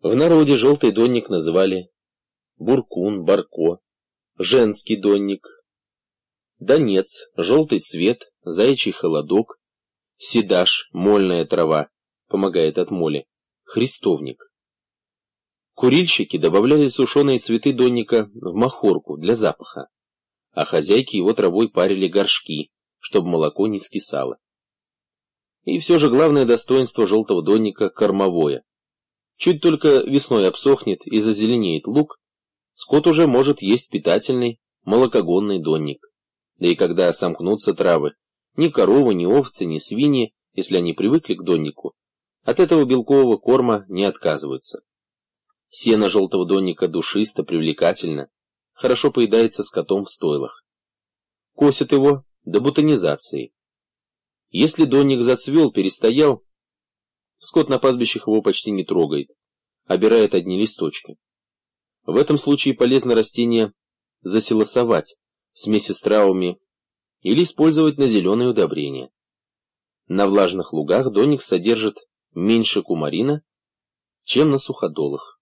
В народе желтый донник называли буркун, барко, женский донник, донец, желтый цвет, заячий холодок, седаж, мольная трава, помогает от моли, христовник. Курильщики добавляли сушеные цветы донника в махорку для запаха, а хозяйки его травой парили горшки, чтобы молоко не скисало. И все же главное достоинство желтого донника – кормовое. Чуть только весной обсохнет и зазеленеет луг, скот уже может есть питательный молокогонный донник. Да и когда сомкнутся травы, ни коровы, ни овцы, ни свиньи, если они привыкли к доннику, от этого белкового корма не отказываются. Сено желтого донника душисто, привлекательно, хорошо поедается скотом в стойлах. Косят его до бутонизации. Если донник зацвел, перестоял, скот на пастбищах его почти не трогает, обирает одни листочки. В этом случае полезно растение засилосовать в смеси с травами или использовать на зеленые удобрения. На влажных лугах донник содержит меньше кумарина, чем на суходолах.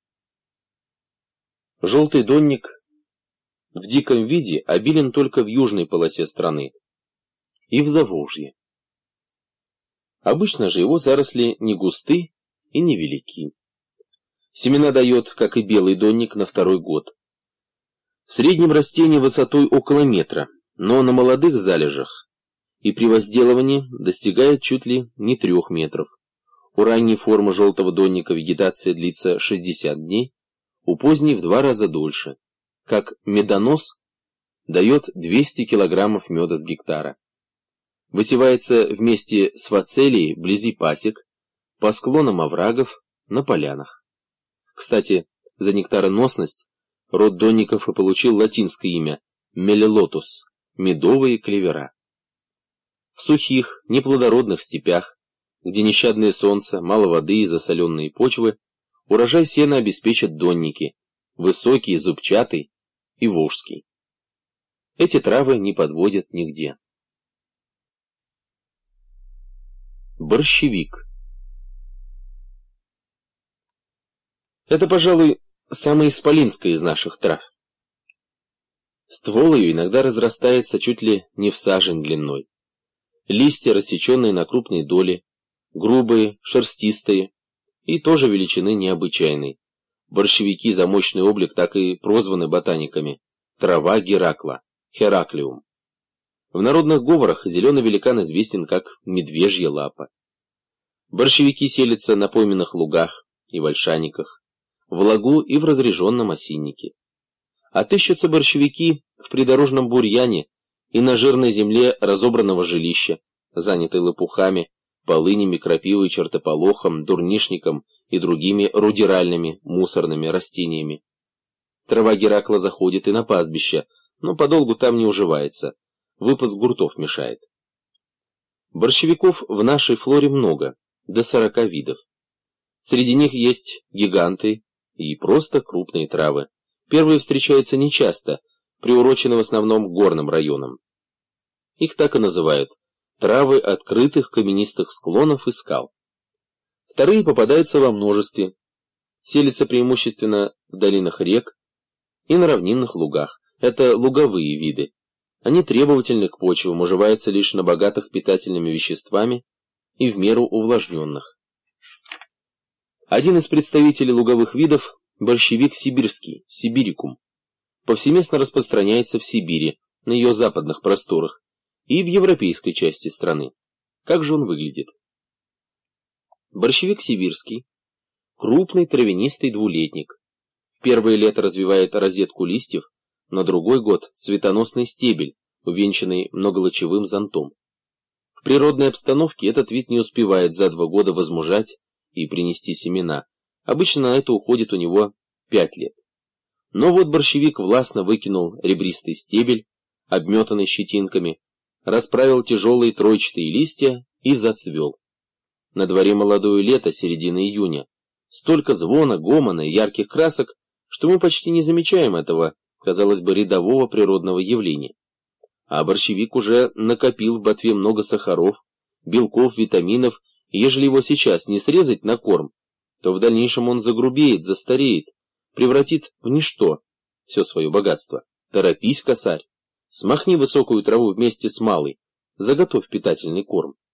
Желтый донник в диком виде обилен только в южной полосе страны и в Заволжье. Обычно же его заросли не густы и невелики. Семена дает, как и белый донник, на второй год. В среднем растение высотой около метра, но на молодых залежах и при возделывании достигает чуть ли не 3 метров. У ранней формы желтого донника вегетация длится 60 дней, у поздней в 2 раза дольше, как медонос дает 200 килограммов меда с гектара. Высевается вместе с фацелией вблизи пасек, по склонам оврагов, на полянах. Кстати, за нектароносность род донников и получил латинское имя мелилотус – медовые клевера. В сухих, неплодородных степях, где нещадное солнце, мало воды и засоленные почвы, урожай сена обеспечат донники, высокий, зубчатый и волжский. Эти травы не подводят нигде. Борщевик. Это, пожалуй, самая исполинская из наших трав. Ствол ее иногда разрастается чуть ли не в сажень длиной. Листья, рассеченные на крупные доли, грубые, шерстистые и тоже величины необычайной. Борщевики за мощный облик так и прозваны ботаниками трава Геракла, Хераклиум. В народных говорах зеленый великан известен как медвежья лапа. Борщевики селятся на пойменных лугах и вальшаниках, в лагу и в разреженном осиннике. Отыщутся борщевики в придорожном бурьяне и на жирной земле разобранного жилища, занятой лопухами, полынями, крапивой, чертополохом, дурнишником и другими рудиральными мусорными растениями. Трава Геракла заходит и на пастбище, но подолгу там не уживается, выпас гуртов мешает. Борщевиков в нашей флоре много, до 40 видов. Среди них есть гиганты и просто крупные травы. Первые встречаются нечасто, приурочены в основном к горным районам. Их так и называют – травы открытых каменистых склонов и скал. Вторые попадаются во множестве, селятся преимущественно в долинах рек и на равнинных лугах. Это луговые виды. Они требовательны к почвам, уживаются лишь на богатых питательными веществами и в меру увлажненных. Один из представителей луговых видов – борщевик сибирский, сибирикум. Повсеместно распространяется в Сибири, на ее западных просторах, и в европейской части страны. Как же он выглядит? Борщевик сибирский – крупный травянистый двулетник. В первое лето развивает розетку листьев, на другой год – цветоносный стебель, увенчанный многолучевым зонтом. В природной обстановке этот вид не успевает за 2 года возмужать и принести семена. Обычно на это уходит у него 5 лет. Но вот борщевик властно выкинул ребристый стебель, обметанный щетинками, расправил тяжелые тройчатые листья и зацвел. На дворе молодое лето, середина июня. Столько звона, гомона и ярких красок, что мы почти не замечаем этого, казалось бы, рядового природного явления. А борщевик уже накопил в ботве много сахаров, белков, витаминов, и ежели его сейчас не срезать на корм, то в дальнейшем он загрубеет, застареет, превратит в ничто все свое богатство. Торопись, косарь, смахни высокую траву вместе с малой, заготовь питательный корм.